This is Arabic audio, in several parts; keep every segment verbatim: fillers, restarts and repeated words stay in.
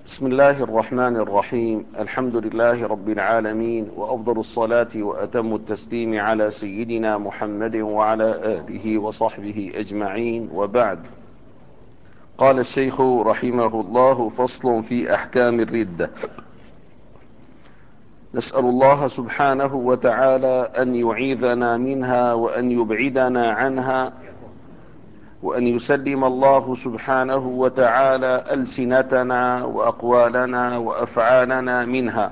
بسم الله الرحمن الرحيم. الحمد لله رب العالمين، وأفضل الصلاة وأتم التسليم على سيدنا محمد وعلى آله وصحبه أجمعين، وبعد. قال الشيخ رحمه الله: فصل في أحكام الردة. نسأل الله سبحانه وتعالى أن يعيذنا منها وأن يبعدنا عنها، وأن يسلم الله سبحانه وتعالى ألسنتنا وأقوالنا وأفعالنا منها.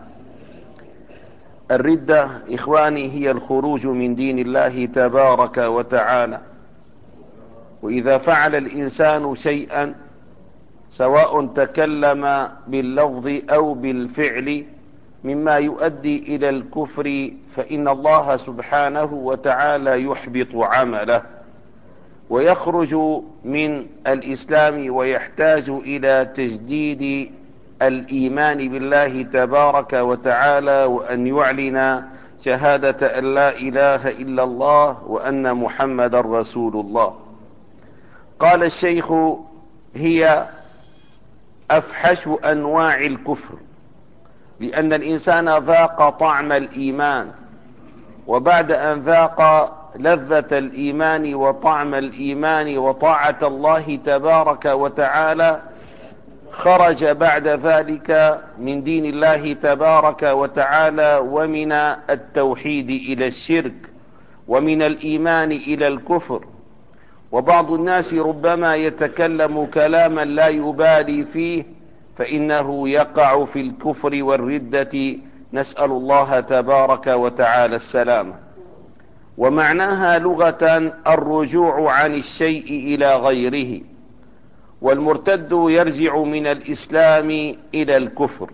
الردة إخواني هي الخروج من دين الله تبارك وتعالى، وإذا فعل الإنسان شيئا سواء تكلم باللفظ أو بالفعل مما يؤدي إلى الكفر، فإن الله سبحانه وتعالى يحبط عمله ويخرج من الإسلام، ويحتاج إلى تجديد الإيمان بالله تبارك وتعالى، وأن يعلن شهادة أن لا إله إلا الله وأن محمد رسول الله. قال الشيخ: هي أفحش أنواع الكفر، لأن الإنسان ذاق طعم الإيمان، وبعد أن ذاق لذة الإيمان وطعم الإيمان وطاعة الله تبارك وتعالى، خرج بعد ذلك من دين الله تبارك وتعالى، ومن التوحيد إلى الشرك، ومن الإيمان إلى الكفر. وبعض الناس ربما يتكلم كلاما لا يبالي فيه، فإنه يقع في الكفر والردة، نسأل الله تبارك وتعالى السلامة. ومعناها لغة الرجوع عن الشيء إلى غيره، والمرتد يرجع من الإسلام إلى الكفر.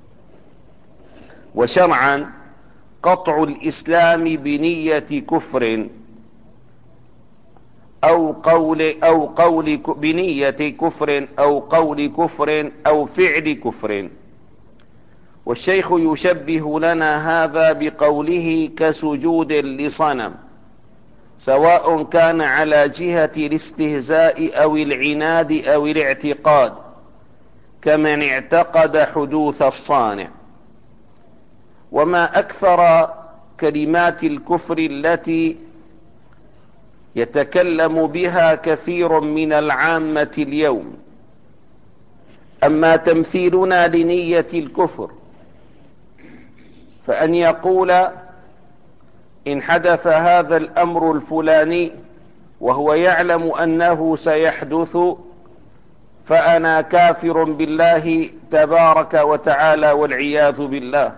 وشرعا قطع الإسلام بنية كفر أو قول أو قول بنية كفر أو قول كفر أو فعل كفر. والشيخ يشبه لنا هذا بقوله: كسجود لصنم، سواء كان على جهة الاستهزاء أو العناد أو الاعتقاد، كمن اعتقد حدوث الصانع. وما أكثر كلمات الكفر التي يتكلم بها كثير من العامة اليوم. أما تمثيلنا لنية الكفر، فأن يقول: إن حدث هذا الأمر الفلاني وهو يعلم أنه سيحدث، فأنا كافر بالله تبارك وتعالى والعياذ بالله.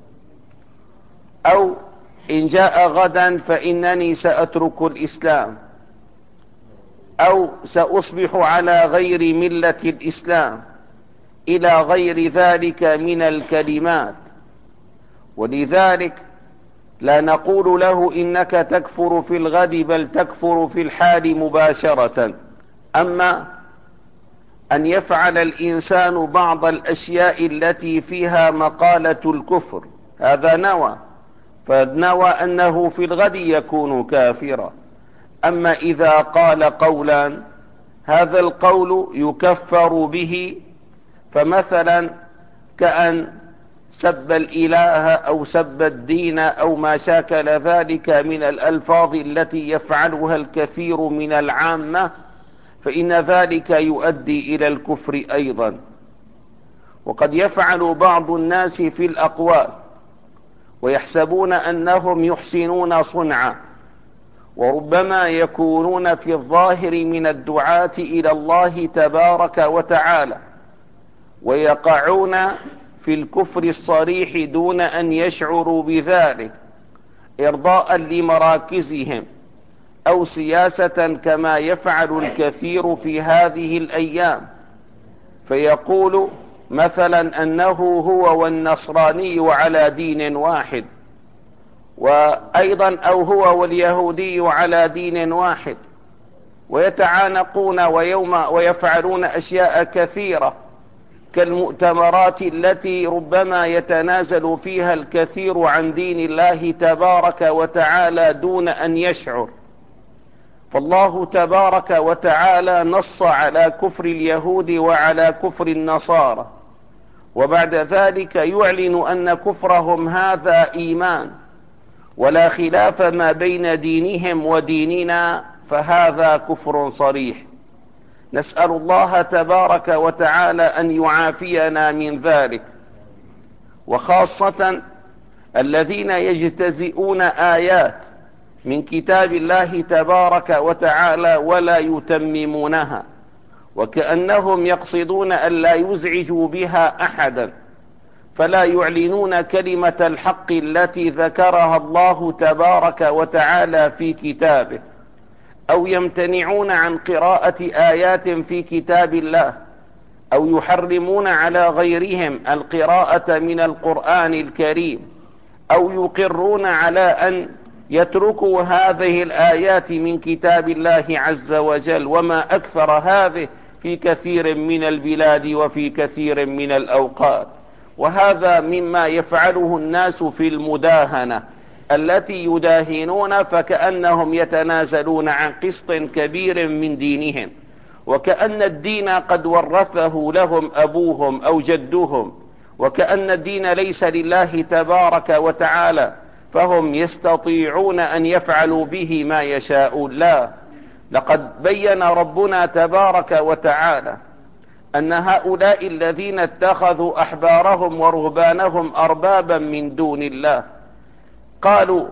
أو إن جاء غدا فإنني سأترك الإسلام، أو سأصبح على غير ملة الإسلام، إلى غير ذلك من الكلمات. ولذلك لا نقول له إنك تكفر في الغد، بل تكفر في الحال مباشرة. أما أن يفعل الإنسان بعض الأشياء التي فيها مقالة الكفر، هذا نوى، فنوى أنه في الغد يكون كافرا. أما إذا قال قولا هذا القول يكفر به، فمثلا كأن سب الإله أو سب الدين أو ما شاكل ذلك من الألفاظ التي يفعلها الكثير من العامة، فإن ذلك يؤدي إلى الكفر أيضا. وقد يفعل بعض الناس في الأقوال ويحسبون أنهم يحسنون صنعا، وربما يكونون في الظاهر من الدعاة إلى الله تبارك وتعالى، ويقعون في الكفر الصريح دون أن يشعروا بذلك، إرضاء لمراكزهم أو سياسة، كما يفعل الكثير في هذه الأيام. فيقول مثلا أنه هو والنصراني على دين واحد، وأيضا أو هو واليهودي على دين واحد، ويتعانقون ويوم ويفعلون أشياء كثيرة كالمؤتمرات التي ربما يتنازل فيها الكثير عن دين الله تبارك وتعالى دون أن يشعر. فالله تبارك وتعالى نص على كفر اليهود وعلى كفر النصارى، وبعد ذلك يعلن أن كفرهم هذا إيمان ولا خلاف ما بين دينهم وديننا، فهذا كفر صريح. نسأل الله تبارك وتعالى أن يعافينا من ذلك، وخاصة الذين يجتزئون آيات من كتاب الله تبارك وتعالى ولا يتممونها، وكأنهم يقصدون أن لا يزعجوا بها أحدا، فلا يعلنون كلمة الحق التي ذكرها الله تبارك وتعالى في كتابه، أو يمتنعون عن قراءة آيات في كتاب الله، أو يحرمون على غيرهم القراءة من القرآن الكريم، أو يقرون على أن يتركوا هذه الآيات من كتاب الله عز وجل، وما أكثر هذه في كثير من البلاد وفي كثير من الأوقات. وهذا مما يفعله الناس في المداهنة التي يداهنون فكأنهم يتنازلون عن قسط كبير من دينهم، وكأن الدين قد ورثه لهم أبوهم أو جدهم، وكأن الدين ليس لله تبارك وتعالى، فهم يستطيعون أن يفعلوا به ما يشاءون. لا، لقد بين ربنا تبارك وتعالى أن هؤلاء الذين اتخذوا أحبارهم ورهبانهم أربابا من دون الله، قالوا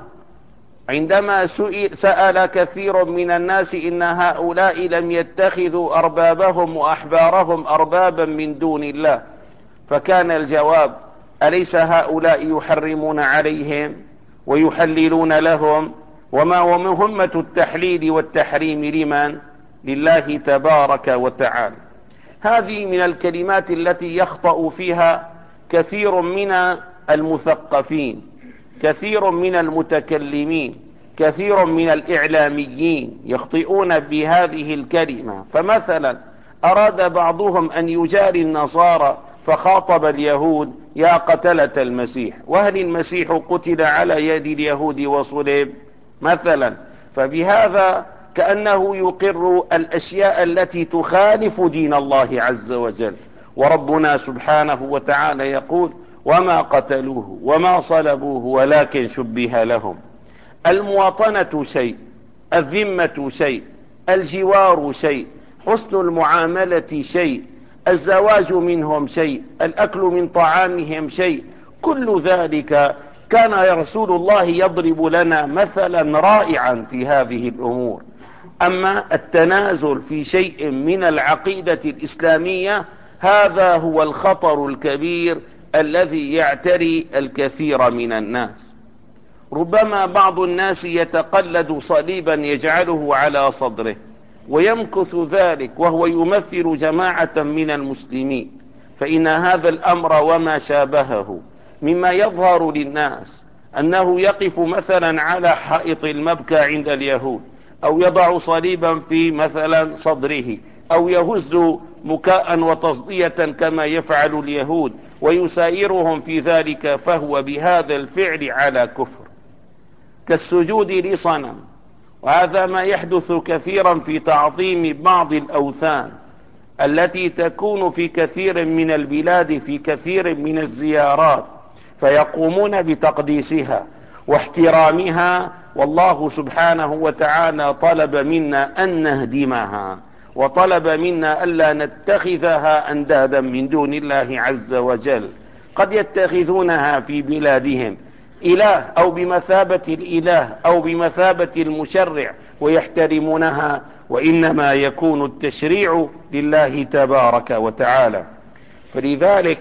عندما سأل كثير من الناس إن هؤلاء لم يتخذوا أربابهم وأحبارهم أربابا من دون الله، فكان الجواب: أليس هؤلاء يحرمون عليهم ويحللون لهم؟ وما ومهمة التحليل والتحريم لمن؟ لله تبارك وتعالى. هذه من الكلمات التي يخطأ فيها كثير من المثقفين، كثير من المتكلمين، كثير من الإعلاميين يخطئون بهذه الكلمة. فمثلا أراد بعضهم أن يجاري النصارى فخاطب اليهود: يا قتلة المسيح، وهل المسيح قتل على يد اليهود وصلب مثلا؟ فبهذا كأنه يقر الأشياء التي تخالف دين الله عز وجل. وربنا سبحانه وتعالى يقول: وما قتلوه وما صلبوه ولكن شبه لهم. المواطنة شيء، الذمة شيء، الجوار شيء، حسن المعاملة شيء، الزواج منهم شيء، الأكل من طعامهم شيء. كل ذلك كان رسول الله يضرب لنا مثلا رائعا في هذه الأمور. أما التنازل في شيء من العقيدة الإسلامية، هذا هو الخطر الكبير الذي يعتري الكثير من الناس. ربما بعض الناس يتقلد صليبا يجعله على صدره ويمكث ذلك وهو يمثل جماعة من المسلمين، فإن هذا الأمر وما شابهه مما يظهر للناس أنه يقف مثلا على حائط المبكى عند اليهود، أو يضع صليبا في مثلا صدره، أو يهز مكاء وتصدية كما يفعل اليهود ويسايرهم في ذلك، فهو بهذا الفعل على كفر. كالسجود لصنم، وهذا ما يحدث كثيرا في تعظيم بعض الأوثان التي تكون في كثير من البلاد في كثير من الزيارات، فيقومون بتقديسها واحترامها، والله سبحانه وتعالى طلب منا أن نهدمها، وطلب منا ألا نتخذها أندادا من دون الله عز وجل. قد يتخذونها في بلادهم إله أو بمثابة الإله أو بمثابة المشرع ويحترمونها، وإنما يكون التشريع لله تبارك وتعالى. فلذلك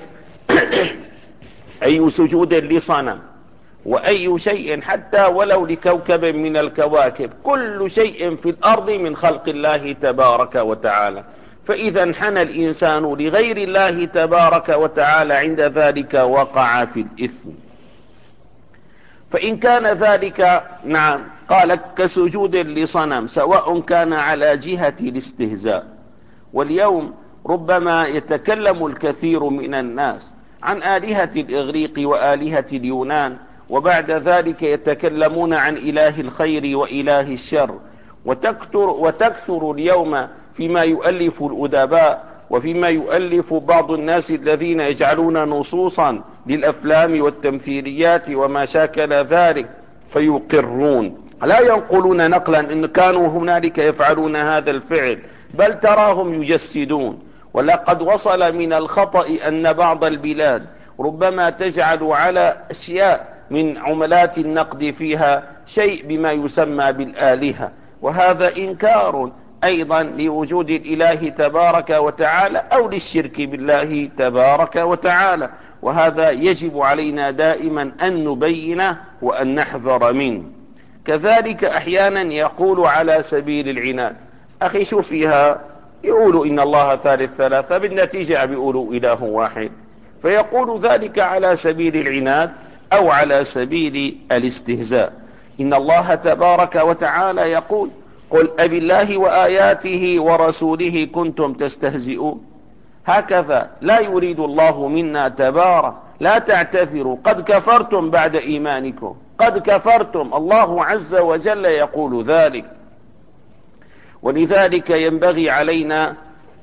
أي سجود لصنم وأي شيء حتى ولو لكوكب من الكواكب، كل شيء في الأرض من خلق الله تبارك وتعالى. فإذا انحنى الإنسان لغير الله تبارك وتعالى عند ذلك وقع في الإثم. فإن كان ذلك نعم قال كسجود لصنم، سواء كان على جهة الاستهزاء. واليوم ربما يتكلم الكثير من الناس عن آلهة الإغريق وآلهة اليونان، وبعد ذلك يتكلمون عن إله الخير وإله الشر، وتكثر, وتكثر اليوم فيما يؤلف الأدباء وفيما يؤلف بعض الناس الذين يجعلون نصوصا للأفلام والتمثيليات وما شاكل ذلك فيقرون، لا ينقلون نقلا إن كانوا هنالك يفعلون هذا الفعل، بل تراهم يجسدون. ولقد وصل من الخطأ أن بعض البلاد ربما تجعل على أشياء من عملات النقد فيها شيء بما يسمى بالآلهة، وهذا إنكار أيضا لوجود الإله تبارك وتعالى أو للشرك بالله تبارك وتعالى، وهذا يجب علينا دائما أن نبينه وأن نحذر منه. كذلك أحيانا يقول على سبيل العناد، أخي شو فيها، يقولوا إن الله ثالث ثلاثة، بالنتيجة بيقولوا إله واحد، فيقول ذلك على سبيل العناد أو على سبيل الاستهزاء. إن الله تبارك وتعالى يقول: قل أبي الله وآياته ورسوله كنتم تستهزئون. هكذا لا يريد الله منا تبارك، لا تعتذروا قد كفرتم بعد إيمانكم، قد كفرتم، الله عز وجل يقول ذلك. ولذلك ينبغي علينا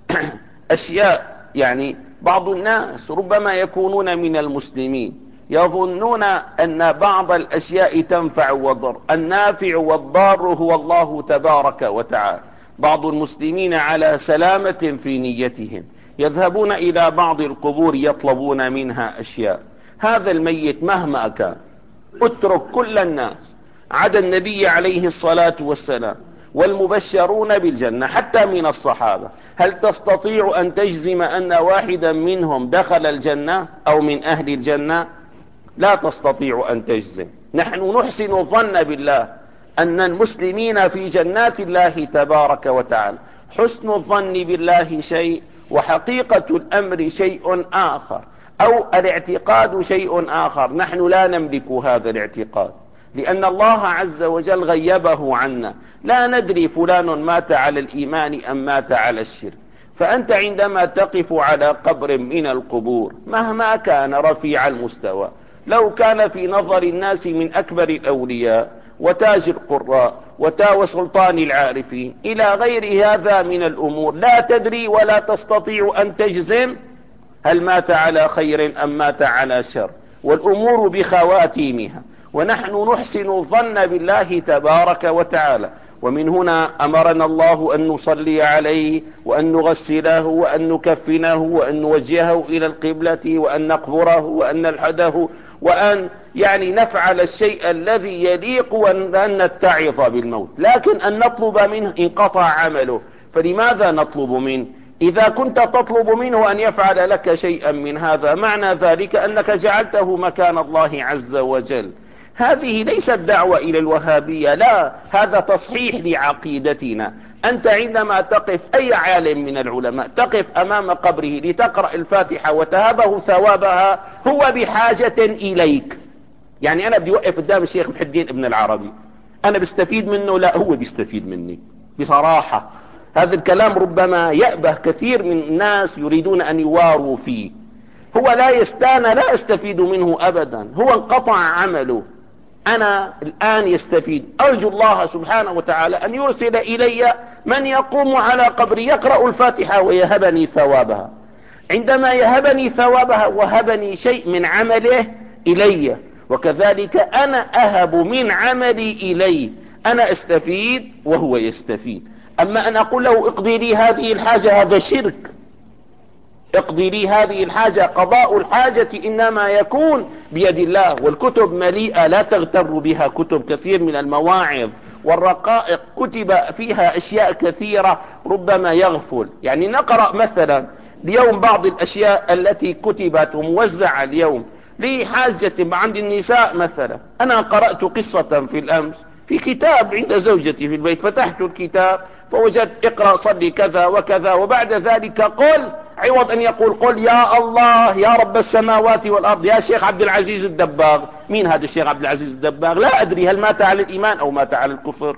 أشياء، يعني بعض الناس ربما يكونون من المسلمين يظنون أن بعض الأشياء تنفع وضر، النافع والضار هو الله تبارك وتعالى. بعض المسلمين على سلامة في نيتهم يذهبون إلى بعض القبور يطلبون منها أشياء. هذا الميت مهما كان اترك كل الناس عدا النبي عليه الصلاة والسلام والمبشرون بالجنة حتى من الصحابة، هل تستطيع أن تجزم أن واحدا منهم دخل الجنة أو من أهل الجنة؟ لا تستطيع أن تجزم. نحن نحسن الظن بالله أن المسلمين في جنات الله تبارك وتعالى. حسن الظن بالله شيء وحقيقة الأمر شيء آخر، أو الاعتقاد شيء آخر. نحن لا نملك هذا الاعتقاد لأن الله عز وجل غيبه عنا، لا ندري فلان مات على الإيمان أم مات على الشرك. فأنت عندما تقف على قبر من القبور مهما كان رفيع المستوى، لو كان في نظر الناس من أكبر الأولياء وتاج القراء وتاو سلطان العارفين إلى غير هذا من الأمور، لا تدري ولا تستطيع أن تجزم هل مات على خير أم مات على شر، والأمور بخواتيمها. ونحن نحسن الظن بالله تبارك وتعالى، ومن هنا أمرنا الله أن نصلي عليه وأن نغسله وأن نكفنه وأن نوجهه إلى القبلة وأن نقبره وأن نلحده وأن يعني نفعل الشيء الذي يليق وأن نتعظ بالموت. لكن أن نطلب منه انقطع عمله، فلماذا نطلب منه؟ إذا كنت تطلب منه أن يفعل لك شيئا من هذا معنى ذلك أنك جعلته مكان الله عز وجل. هذه ليست دعوة إلى الوهابية، لا، هذا تصحيح لعقيدتنا. أنت عندما تقف أي عالم من العلماء تقف أمام قبره لتقرأ الفاتحة وتهبه ثوابها، هو بحاجة إليك. يعني أنا بدي أوقف قدام الشيخ محي الدين ابن العربي، أنا بستفيد منه؟ لا، هو بيستفيد مني بصراحة. هذا الكلام ربما يأبه كثير من الناس يريدون أن يواروا فيه. هو لا يستانا، لا استفيد منه أبدا، هو انقطع عمله، أنا الآن يستفيد. أرجو الله سبحانه وتعالى أن يرسل إلي من يقوم على قبري يقرأ الفاتحة ويهبني ثوابها. عندما يهبني ثوابها وهبني شيء من عمله إلي، وكذلك أنا أهب من عملي إليه، أنا استفيد وهو يستفيد. أما أن أقول له اقضي لي هذه الحاجة، هذا شرك. اقضي لي هذه الحاجة، قضاء الحاجة إنما يكون بيد الله. والكتب مليئة لا تغتر بها، كتب كثير من المواعظ والرقائق كتب فيها أشياء كثيرة ربما يغفل. يعني نقرأ مثلا اليوم بعض الأشياء التي كتبت وموزعة اليوم لحاجة عند النساء. مثلا أنا قرأت قصة في الأمس في كتاب عند زوجتي في البيت، فتحت الكتاب فوجدت اقرأ صلي كذا وكذا، وبعد ذلك قل، عوض أن يقول قل يا الله يا رب السماوات والأرض يا شيخ عبد العزيز الدباغ. مين هذا الشيخ عبد العزيز الدباغ؟ لا أدري هل مات على الإيمان أو مات على الكفر.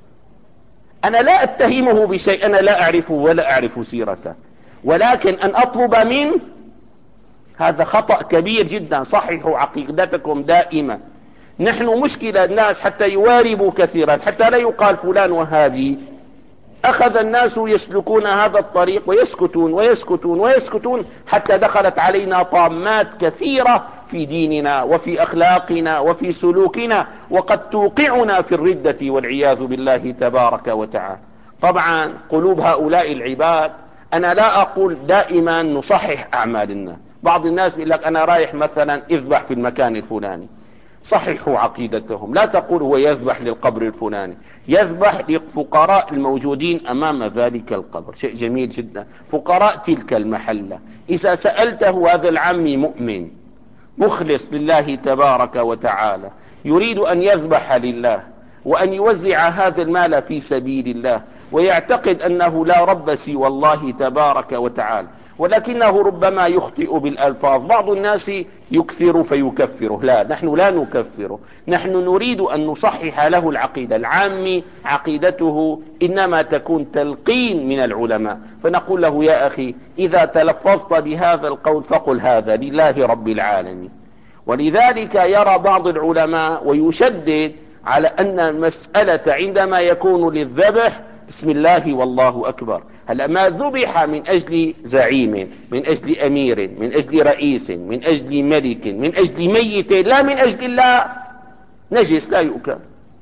أنا لا أتهمه بشيء، أنا لا أعرفه ولا أعرف سيرته، ولكن أن أطلب منه هذا خطأ كبير جدا. صححوا عقيدتكم دائما. نحن مشكلة الناس حتى يواربوا كثيرا، حتى لا يقال فلان وهابي أخذ الناس يسلكون هذا الطريق ويسكتون ويسكتون ويسكتون حتى دخلت علينا طامات كثيرة في ديننا وفي أخلاقنا وفي سلوكنا، وقد توقعنا في الردة والعياذ بالله تبارك وتعالى. طبعا قلوب هؤلاء العباد، أنا لا أقول دائما نصحح أعمالنا. بعض الناس يقول لك أنا رايح مثلا اذبح في المكان الفلاني، صححوا عقيدتهم. لا تقول هو يذبح للقبر الفلاني، يذبح للفقراء الموجودين أمام ذلك القبر، شيء جميل جدا، فقراء تلك المحلة. إذا سألته هذا العمي مؤمن مخلص لله تبارك وتعالى، يريد أن يذبح لله وأن يوزع هذا المال في سبيل الله، ويعتقد أنه لا رب سوى الله تبارك وتعالى، ولكنه ربما يخطئ بالألفاظ. بعض الناس يكثر فيكفره، لا، نحن لا نكفره، نحن نريد أن نصحح له العقيدة. العامي عقيدته إنما تكون تلقين من العلماء، فنقول له يا أخي إذا تلفظت بهذا القول فقل هذا لله رب العالمين. ولذلك يرى بعض العلماء ويشدد على أن المسألة عندما يكون للذبح بسم الله والله أكبر. هلا ما ذبح من أجل زعيم، من أجل أمير، من أجل رئيس، من أجل ملك، من أجل ميت، لا من أجل الله، نجس لا يؤكل.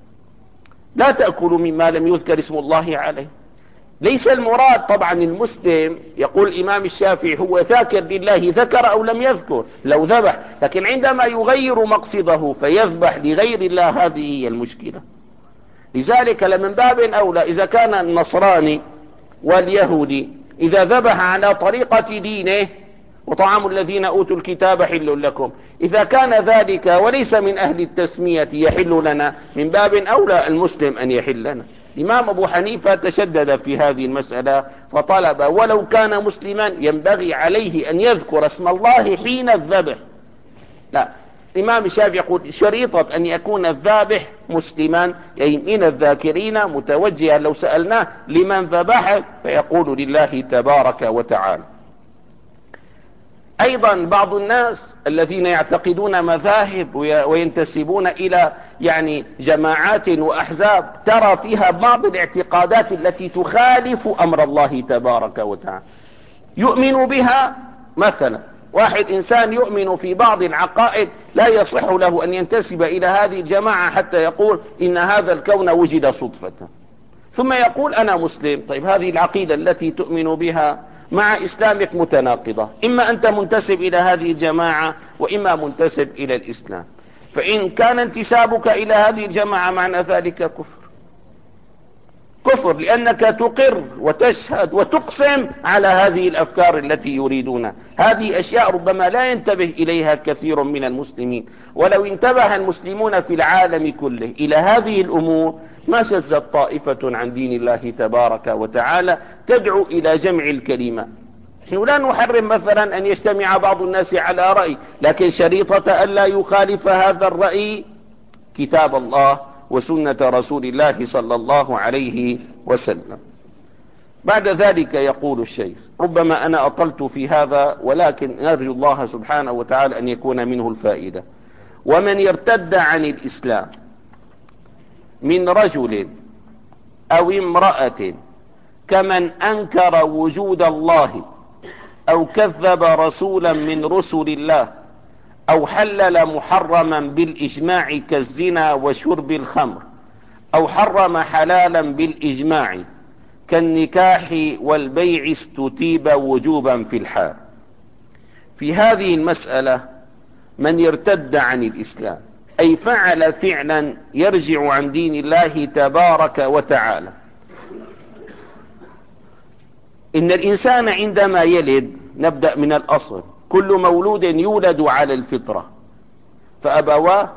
لا تأكلوا مما لم يذكر اسم الله عليه. ليس المراد طبعا المسلم، يقول الإمام الشافعي هو ذاكر لله ذكر أو لم يذكر لو ذبح، لكن عندما يغير مقصده فيذبح لغير الله هذه هي المشكلة. لذلك لمن باب أولى إذا كان النصراني واليهودي إذا ذبح على طريقة دينه، وطعام الذين أوتوا الكتاب حل لكم، إذا كان ذلك وليس من أهل التسمية يحل لنا، من باب أولى المسلم أن يحل لنا. الإمام أبو حنيفة تشدد في هذه المسألة فطلب ولو كان مسلما ينبغي عليه أن يذكر اسم الله حين الذبح. لا، الإمام الشافعي يقول شريطة أن يكون الذابح مسلما، أي من الذاكرين، متوجها لو سألناه لمن ذبح فيقول لله تبارك وتعالى. أيضا بعض الناس الذين يعتقدون مذاهب وينتسبون إلى يعني جماعات وأحزاب ترى فيها بعض الاعتقادات التي تخالف أمر الله تبارك وتعالى، يؤمن بها. مثلا واحد إنسان يؤمن في بعض العقائد لا يصح له أن ينتسب إلى هذه الجماعة حتى يقول إن هذا الكون وجد صدفة، ثم يقول أنا مسلم. طيب هذه العقيدة التي تؤمن بها مع إسلامك متناقضة، إما أنت منتسب إلى هذه الجماعة وإما منتسب إلى الإسلام. فإن كان انتسابك إلى هذه الجماعة معنى ذلك كفر، كفر لأنك تقر وتشهد وتقسم على هذه الأفكار التي يريدونها. هذه أشياء ربما لا ينتبه إليها كثير من المسلمين، ولو انتبه المسلمون في العالم كله إلى هذه الأمور ما شزت طائفة عن دين الله تبارك وتعالى تدعو إلى جمع الكلمة. نحن لا نحرم مثلا أن يجتمع بعض الناس على رأي، لكن شريطة ألا يخالف هذا الرأي كتاب الله وسنة رسول الله صلى الله عليه وسلم. بعد ذلك يقول الشيخ، ربما أنا أطلت في هذا ولكن أرجو الله سبحانه وتعالى أن يكون منه الفائدة. ومن يرتد عن الإسلام من رجل أو امرأة كمن أنكر وجود الله أو كذب رسولا من رسل الله أو حلل محرما بالإجماع كالزنا وشرب الخمر أو حرم حلالا بالإجماع كالنكاح والبيع استتيب وجوبا في الحال. في هذه المسألة من يرتد عن الإسلام أي فعل فعلا يرجع عن دين الله تبارك وتعالى. إن الإنسان عندما يلد، نبدأ من الأصل، كل مولود يولد على الفطرة، فأبواه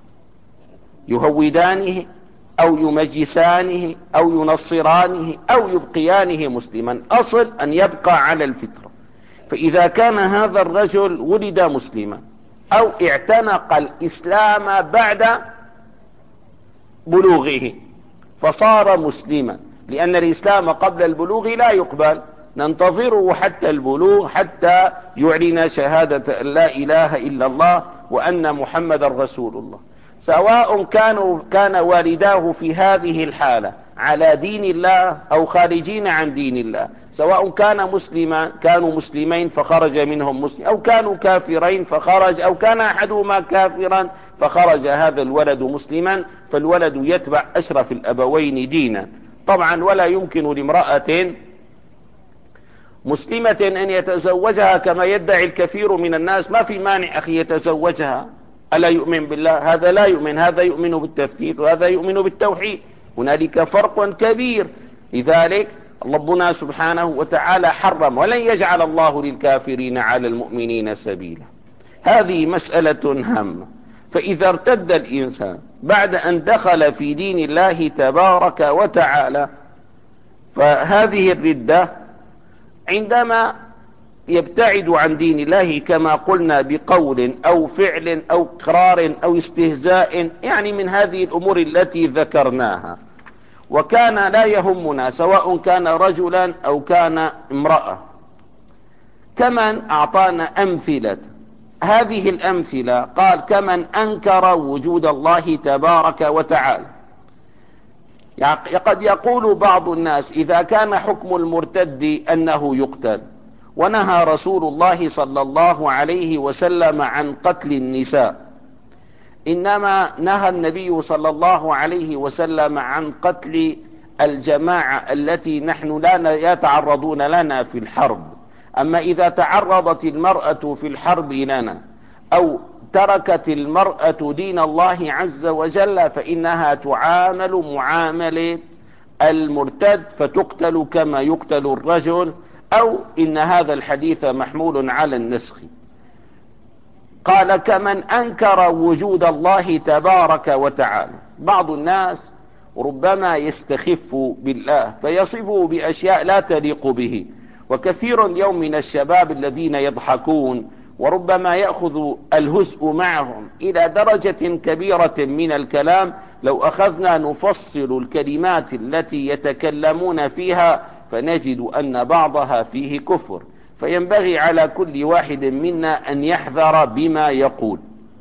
يهودانه أو يمجسانه أو ينصرانه أو يبقيانه مسلما، أصل أن يبقى على الفطرة. فإذا كان هذا الرجل ولد مسلما أو اعتنق الإسلام بعد بلوغه فصار مسلما، لأن الإسلام قبل البلوغ لا يقبل، ننتظره حتى البلوغ حتى يعلن شهادة أن لا إله إلا الله وأن محمد رسول الله. سواء كانوا كان والداه في هذه الحالة على دين الله أو خارجين عن دين الله، سواء كان مسلما كانوا مسلمين فخرج منهم مسلم، أو كانوا كافرين فخرج، أو كان أحدهما كافرا فخرج هذا الولد مسلما، فالولد يتبع أشرف الأبوين دينا. طبعا ولا يمكن لامرأة مسلمة أن يتزوجها كما يدعي الكثير من الناس. ما في مانع أخي يتزوجها، ألا يؤمن بالله؟ هذا لا يؤمن، هذا يؤمن بالتثليث وهذا يؤمن بالتوحيد، هنالك فرق كبير. لذلك ربنا سبحانه وتعالى حرم، ولن يجعل الله للكافرين على المؤمنين سبيلا. هذه مسألة هامة. فإذا ارتد الإنسان بعد أن دخل في دين الله تبارك وتعالى، فهذه الردة عندما يبتعد عن دين الله كما قلنا بقول أو فعل أو إقرار أو استهزاء، يعني من هذه الأمور التي ذكرناها، وكان لا يهمنا سواء كان رجلا أو كان امرأة. كمن أعطانا أمثلة، هذه الأمثلة قال كمن أنكر وجود الله تبارك وتعالى. قد يقول بعض الناس إذا كان حكم المرتد أنه يقتل، ونهى رسول الله صلى الله عليه وسلم عن قتل النساء، إنما نهى النبي صلى الله عليه وسلم عن قتل الجماعة التي نحن لا يتعرضون لنا في الحرب. أما إذا تعرضت المرأة في الحرب لنا أو تركت المرأة دين الله عز وجل، فإنها تعامل معاملة المرتد فتقتل كما يقتل الرجل، أو إن هذا الحديث محمول على النسخ. قال كمن أنكر وجود الله تبارك وتعالى. بعض الناس ربما يستخف بالله فيصفه بأشياء لا تليق به، وكثير اليوم من الشباب الذين يضحكون وربما يأخذ الهزء معهم إلى درجة كبيرة من الكلام. لو أخذنا نفصل الكلمات التي يتكلمون فيها فنجد أن بعضها فيه كفر، فينبغي على كل واحد منا أن يحذر بما يقول.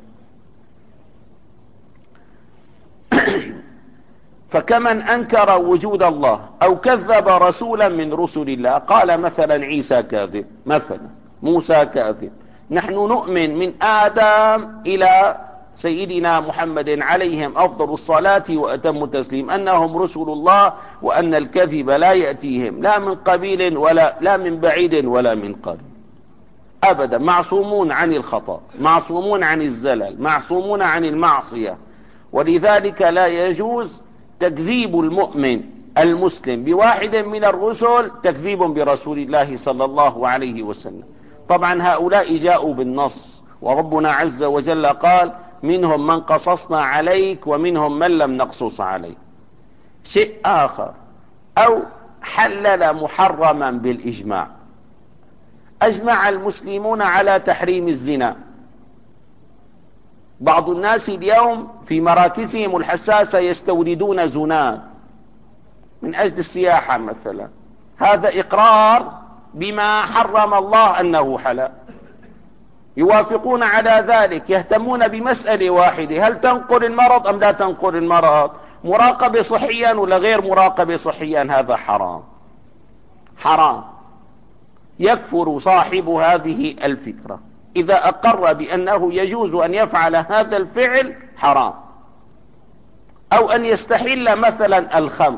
فكمن أنكر وجود الله أو كذب رسولا من رسل الله، قال مثلا عيسى كاذب، مثلا موسى كاذب. نحن نؤمن من آدم إلى سيدنا محمد عليهم أفضل الصلاة وأتم التسليم أنهم رسل الله، وأن الكذب لا يأتيهم لا من قبيل ولا لا من بعيد ولا من قريب أبدا. معصومون عن الخطأ، معصومون عن الزلل، معصومون عن المعصية. ولذلك لا يجوز تكذيب المؤمن المسلم بواحد من الرسل تكذيب برسول الله صلى الله عليه وسلم. طبعا هؤلاء جاءوا بالنص، وربنا عز وجل قال منهم من قصصنا عليك ومنهم من لم نقصص عليك. شيء آخر، أو حلل محرما بالإجماع. أجمع المسلمون على تحريم الزنا. بعض الناس اليوم في مراكزهم الحساسة يستوردون زنا من أجل السياحة مثلا، هذا إقرار بما حرم الله أنه حلال، يوافقون على ذلك، يهتمون بمسألة واحدة: هل تنقل المرض أم لا تنقل المرض؟ مراقبة صحيا ولا غير مراقبة صحيا؟ هذا حرام حرام. يكفر صاحب هذه الفكرة إذا أقر بأنه يجوز أن يفعل هذا الفعل حرام. أو أن يستحل مثلا الخمر،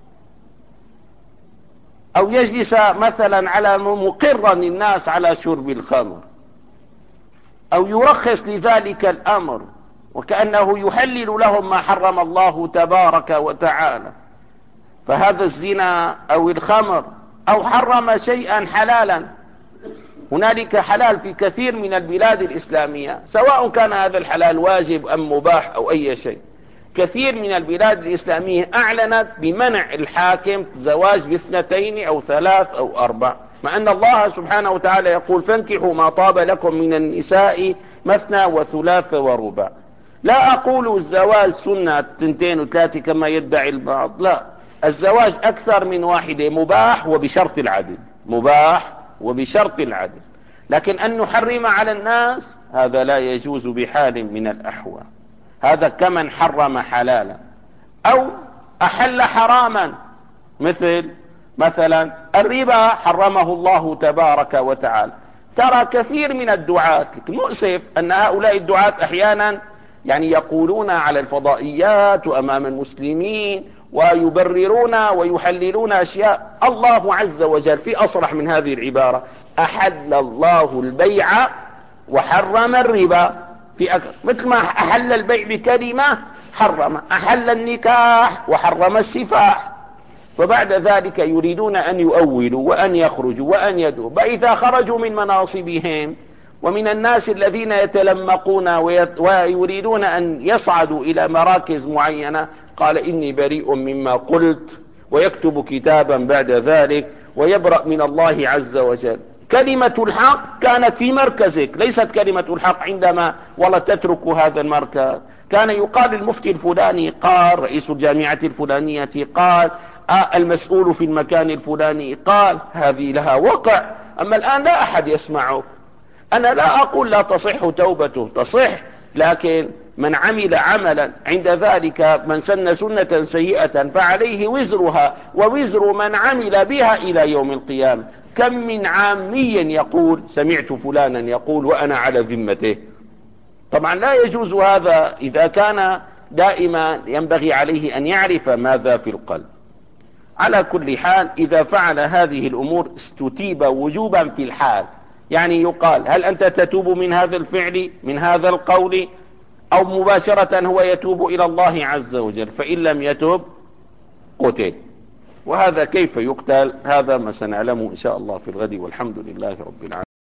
أو يجلس مثلا على مقرا الناس على شرب الخمر، أو يرخص لذلك الأمر وكأنه يحلل لهم ما حرم الله تبارك وتعالى. فهذا الزنا أو الخمر، أو حرم شيئا حلالا. هنالك حلال في كثير من البلاد الإسلامية، سواء كان هذا الحلال واجب أم مباح أو أي شيء. كثير من البلاد الإسلامية أعلنت بمنع الحاكم زواج باثنتين أو ثلاث أو أربع، مع أن الله سبحانه وتعالى يقول: فانكحوا ما طاب لكم من النساء مثنى وثلاث ورباع. لا أقول الزواج سنة تنتين وثلاثة كما يدعي البعض، لا، الزواج أكثر من واحدة مباح وبشرط العدل، مباح وبشرط العدل. لكن أن نحرم على الناس هذا لا يجوز بحال من الأحوال. هذا كمن حرم حلالا. أو أحل حراما، مثل مثلا الربا حرمه الله تبارك وتعالى. ترى كثير من الدعاة، المؤسف أن هؤلاء الدعاة أحيانا يعني يقولون على الفضائيات وأمام المسلمين ويبررون ويحللون أشياء. الله عز وجل في أصرح من هذه العبارة: أحل الله البيع وحرم الربا. في أكثر، مثل ما أحل البيع بكلمة حرم، أحل النكاح وحرم السفاح. فبعد ذلك يريدون أن يؤولوا وأن يخرجوا وأن يدعوا، فإذا خرجوا من مناصبهم ومن الناس الذين يتلمقون ويريدون أن يصعدوا إلى مراكز معينة، قال إني بريء مما قلت، ويكتب كتابا بعد ذلك ويبرأ من الله عز وجل. كلمة الحق كانت في مركزك، ليست كلمة الحق عندما والله تترك هذا المركز. كان يقال المفتي الفلاني قال، رئيس الجامعة الفلانية قال، آه المسؤول في المكان الفلاني قال، هذه لها وقع. أما الآن لا أحد يسمعه. أنا لا أقول لا تصح توبته، تصح، لكن من عمل عملا عند ذلك من سن سنة سيئة فعليه وزرها ووزر من عمل بها إلى يوم القيامة. كم من عامي يقول سمعت فلانا يقول وأنا على ذمته. طبعا لا يجوز هذا. إذا كان دائما ينبغي عليه أن يعرف ماذا في القلب. على كل حال إذا فعل هذه الأمور استتيب وجوبا في الحال. يعني يقال هل أنت تتوب من هذا الفعل من هذا القول، أو مباشرة هو يتوب إلى الله عز وجل؟ فإن لم يتوب قتل. وهذا كيف يقتل هذا ما سنعلمه إن شاء الله في الغد، والحمد لله رب العالمين.